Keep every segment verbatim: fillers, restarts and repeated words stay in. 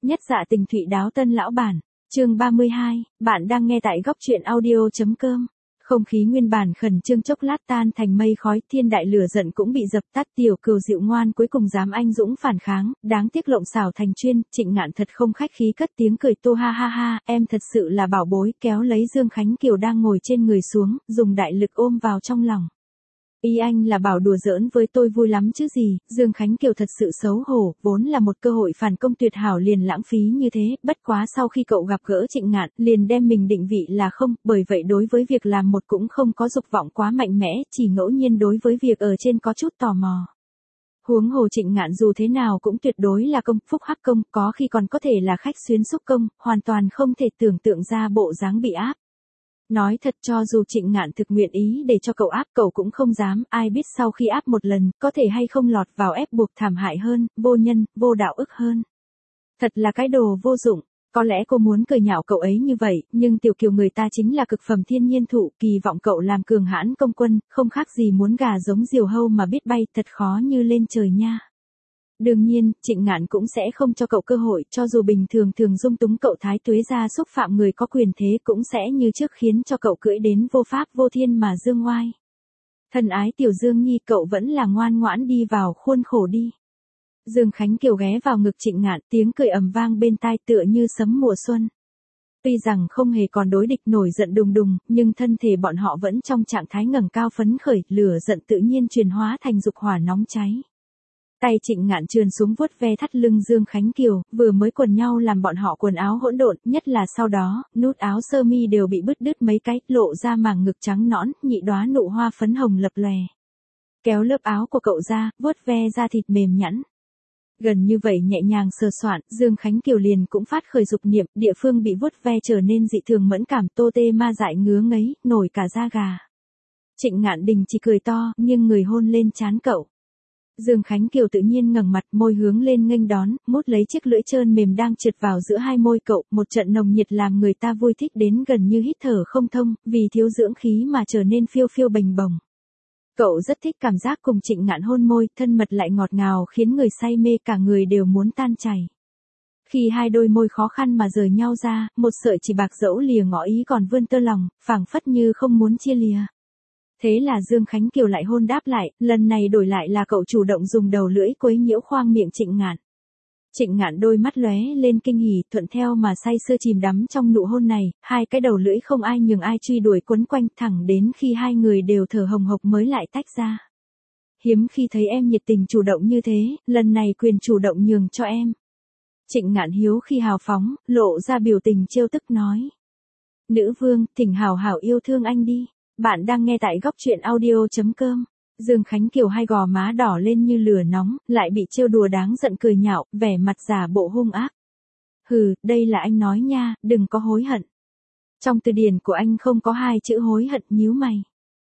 Nhất dạ tình thụy đáo tân lão bản, chương ba mươi hai, bạn đang nghe tại góc truyện audio.com. Không khí nguyên bản khẩn trương chốc lát tan thành mây khói, thiên đại lửa giận cũng bị dập tắt, tiểu cừu dịu ngoan cuối cùng dám anh dũng phản kháng, đáng tiếc lộng xảo thành chuyên, Trịnh Ngạn thật không khách khí cất tiếng cười to ha ha ha, em thật sự là bảo bối, kéo lấy Dương Khánh Kiều đang ngồi trên người xuống, dùng đại lực ôm vào trong lòng. Ý anh là bảo đùa giỡn với tôi vui lắm chứ gì, Dương Khánh Kiều thật sự xấu hổ, vốn là một cơ hội phản công tuyệt hảo liền lãng phí như thế, bất quá sau khi cậu gặp gỡ Trịnh Ngạn, liền đem mình định vị là không, bởi vậy đối với việc làm một cũng không có dục vọng quá mạnh mẽ, chỉ ngẫu nhiên đối với việc ở trên có chút tò mò. Huống hồ Trịnh Ngạn dù thế nào cũng tuyệt đối là công, phúc hắc công, có khi còn có thể là khách xuyến xúc công, hoàn toàn không thể tưởng tượng ra bộ dáng bị áp. Nói thật cho dù Trịnh Ngạn thực nguyện ý để cho cậu áp cậu cũng không dám, ai biết sau khi áp một lần, có thể hay không lọt vào ép buộc thảm hại hơn, vô nhân, vô đạo ức hơn. Thật là cái đồ vô dụng, có lẽ cô muốn cười nhạo cậu ấy như vậy, nhưng tiểu kiều người ta chính là cực phẩm thiên nhiên thụ, kỳ vọng cậu làm cường hãn công quân, không khác gì muốn gà giống diều hâu mà biết bay, thật khó như lên trời nha. Đương nhiên, Trịnh Ngạn cũng sẽ không cho cậu cơ hội, cho dù bình thường thường dung túng cậu thái tuế ra xúc phạm người có quyền thế cũng sẽ như trước khiến cho cậu cưỡi đến vô pháp vô thiên mà dương ngoai. Thân ái tiểu Dương Nhi, cậu vẫn là ngoan ngoãn đi vào khuôn khổ đi. Dương Khánh Kiều ghé vào ngực Trịnh Ngạn, tiếng cười ầm vang bên tai tựa như sấm mùa xuân. Tuy rằng không hề còn đối địch nổi giận đùng đùng, nhưng thân thể bọn họ vẫn trong trạng thái ngẩng cao phấn khởi, lửa giận tự nhiên truyền hóa thành dục hỏa nóng cháy. Tay Trịnh Ngạn trườn xuống vuốt ve thắt lưng Dương Khánh Kiều, vừa mới quần nhau làm bọn họ quần áo hỗn độn, nhất là sau đó, nút áo sơ mi đều bị bứt đứt mấy cái, lộ ra màng ngực trắng nõn, nhị đóa nụ hoa phấn hồng lập lòe. Kéo lớp áo của cậu ra, vuốt ve da thịt mềm nhẵn. Gần như vậy nhẹ nhàng sờ soạn, Dương Khánh Kiều liền cũng phát khởi dục niệm, địa phương bị vuốt ve trở nên dị thường mẫn cảm, tô tê ma dại ngứa ngấy, nổi cả da gà. Trịnh Ngạn đình chỉ cười to, nghiêng người hôn lên trán cậu. Dương Khánh Kiều tự nhiên ngẩng mặt, môi hướng lên nghênh đón, mút lấy chiếc lưỡi trơn mềm đang trượt vào giữa hai môi cậu, một trận nồng nhiệt làm người ta vui thích đến gần như hít thở không thông, vì thiếu dưỡng khí mà trở nên phiêu phiêu bềnh bồng. Cậu rất thích cảm giác cùng Trịnh Ngạn hôn môi, thân mật lại ngọt ngào khiến người say mê, cả người đều muốn tan chảy. Khi hai đôi môi khó khăn mà rời nhau ra, một sợi chỉ bạc dẫu lìa ngõ ý còn vươn tơ lòng, phảng phất như không muốn chia lìa. Thế là Dương Khánh Kiều lại hôn đáp lại, lần này đổi lại là cậu chủ động dùng đầu lưỡi quấy nhiễu khoang miệng Trịnh Ngạn. Trịnh Ngạn đôi mắt lóe lên kinh hỉ, thuận theo mà say sưa chìm đắm trong nụ hôn này, hai cái đầu lưỡi không ai nhường ai truy đuổi quấn quanh thẳng đến khi hai người đều thở hồng hộc mới lại tách ra. Hiếm khi thấy em nhiệt tình chủ động như thế, lần này quyền chủ động nhường cho em. Trịnh Ngạn hiếu khi hào phóng, lộ ra biểu tình trêu tức nói. Nữ vương, thỉnh hào hảo yêu thương anh đi. Bạn đang nghe tại góc truyện audio.com. Dương Khánh Kiều hai gò má đỏ lên như lửa nóng, lại bị trêu đùa đáng giận cười nhạo, vẻ mặt giả bộ hung ác. Hừ, đây là anh nói nha, đừng có hối hận. Trong từ điển của anh không có hai chữ hối hận, nhíu mày.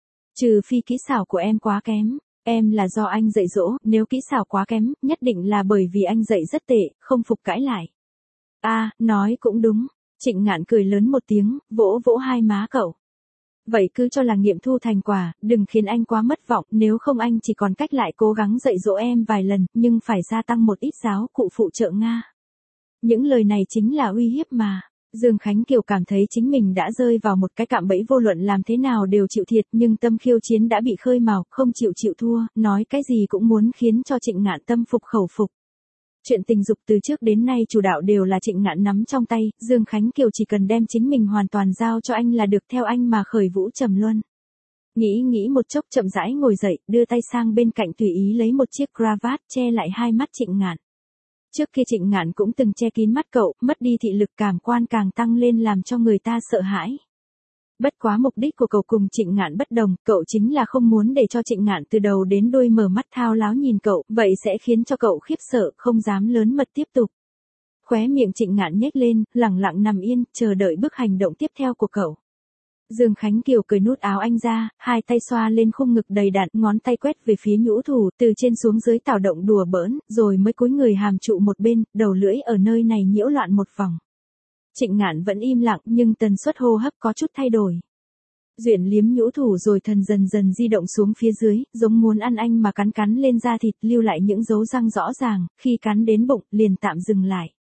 Trừ phi kỹ xảo của em quá kém, em là do anh dạy dỗ, nếu kỹ xảo quá kém, nhất định là bởi vì anh dạy rất tệ, không phục cãi lại. À, nói cũng đúng. Trịnh Ngạn cười lớn một tiếng, vỗ vỗ hai má cậu. Vậy cứ cho là nghiệm thu thành quả, đừng khiến anh quá mất vọng, nếu không anh chỉ còn cách lại cố gắng dạy dỗ em vài lần, nhưng phải gia tăng một ít giáo cụ phụ trợ Nga. Những lời này chính là uy hiếp mà. Dương Khánh Kiều cảm thấy chính mình đã rơi vào một cái cạm bẫy, vô luận làm thế nào đều chịu thiệt, nhưng tâm khiêu chiến đã bị khơi mào, không chịu chịu thua, nói cái gì cũng muốn khiến cho Trịnh Ngạn tâm phục khẩu phục. Chuyện tình dục từ trước đến nay chủ đạo đều là Trịnh Ngạn nắm trong tay, Dương Khánh Kiều chỉ cần đem chính mình hoàn toàn giao cho anh là được, theo anh mà khởi vũ trầm luân. Nghĩ nghĩ một chốc chậm rãi ngồi dậy, đưa tay sang bên cạnh tùy ý lấy một chiếc cravat che lại hai mắt Trịnh Ngạn. Trước kia Trịnh Ngạn cũng từng che kín mắt cậu, mất đi thị lực, cảm quan càng tăng lên làm cho người ta sợ hãi. Bất quá mục đích của cậu cùng Trịnh Ngạn bất đồng, cậu chính là không muốn để cho Trịnh Ngạn từ đầu đến đuôi mở mắt thao láo nhìn cậu, vậy sẽ khiến cho cậu khiếp sợ, không dám lớn mật tiếp tục. Khóe miệng Trịnh Ngạn nhếch lên, lẳng lặng nằm yên, chờ đợi bước hành động tiếp theo của cậu. Dương Khánh Kiều cởi nút áo anh ra, hai tay xoa lên khung ngực đầy đặn, ngón tay quét về phía nhũ thủ, từ trên xuống dưới tạo động đùa bỡn, rồi mới cúi người hàm trụ một bên, đầu lưỡi ở nơi này nhiễu loạn một vòng. Trịnh Ngạn vẫn im lặng, nhưng tần suất hô hấp có chút thay đổi. Duyện liếm nhũ thủ rồi thần dần dần di động xuống phía dưới, giống muốn ăn anh mà cắn cắn lên da thịt, lưu lại những dấu răng rõ ràng, khi cắn đến bụng, liền tạm dừng lại.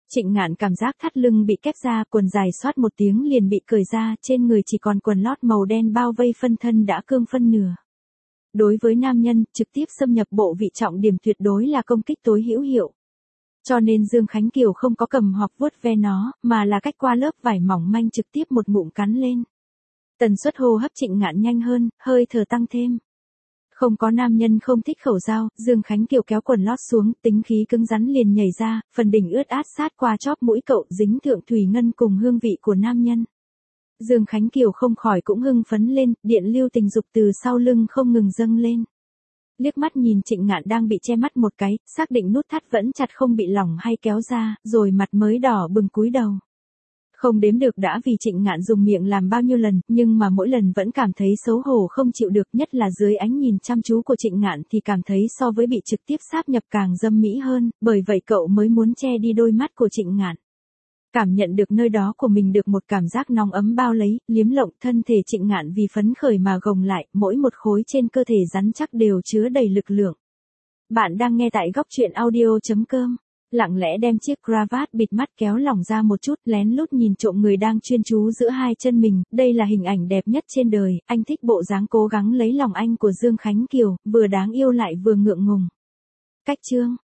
Trịnh Ngạn cảm giác thắt lưng bị kép ra, quần dài xoát một tiếng liền bị cởi ra, trên người chỉ còn quần lót màu đen bao vây phân thân đã cương phân nửa. Đối với nam nhân, trực tiếp xâm nhập bộ vị trọng điểm tuyệt đối là công kích tối hữu hiệu. Cho nên Dương Khánh Kiều không có cầm hoặc vuốt ve nó, mà là cách qua lớp vải mỏng manh trực tiếp một ngụm cắn lên. Tần suất hô hấp Trịnh Ngạn nhanh hơn, hơi thở tăng thêm. Không có nam nhân không thích khẩu dao, Dương Khánh Kiều kéo quần lót xuống, tính khí cứng rắn liền nhảy ra, phần đỉnh ướt át sát qua chóp mũi cậu, dính thượng thủy ngân cùng hương vị của nam nhân. Dương Khánh Kiều không khỏi cũng hưng phấn lên, điện lưu tình dục từ sau lưng không ngừng dâng lên. Liếc mắt nhìn Trịnh Ngạn đang bị che mắt một cái, xác định nút thắt vẫn chặt không bị lỏng hay kéo ra, rồi mặt mới đỏ bừng cúi đầu. Không đếm được đã vì Trịnh Ngạn dùng miệng làm bao nhiêu lần, nhưng mà mỗi lần vẫn cảm thấy xấu hổ không chịu được, nhất là dưới ánh nhìn chăm chú của Trịnh Ngạn thì cảm thấy so với bị trực tiếp sáp nhập càng dâm mỹ hơn, bởi vậy cậu mới muốn che đi đôi mắt của Trịnh Ngạn. Cảm nhận được nơi đó của mình được một cảm giác nóng ấm bao lấy, liếm lộng, thân thể Trịnh Ngạn vì phấn khởi mà gồng lại, mỗi một khối trên cơ thể rắn chắc đều chứa đầy lực lượng. Bạn đang nghe tại góc truyện audio chấm com. Lặng lẽ đem chiếc cravat bịt mắt kéo lỏng ra một chút, lén lút nhìn trộm người đang chuyên chú giữa hai chân mình, đây là hình ảnh đẹp nhất trên đời, anh thích bộ dáng cố gắng lấy lòng anh của Dương Khánh Kiều, vừa đáng yêu lại vừa ngượng ngùng. Cách chương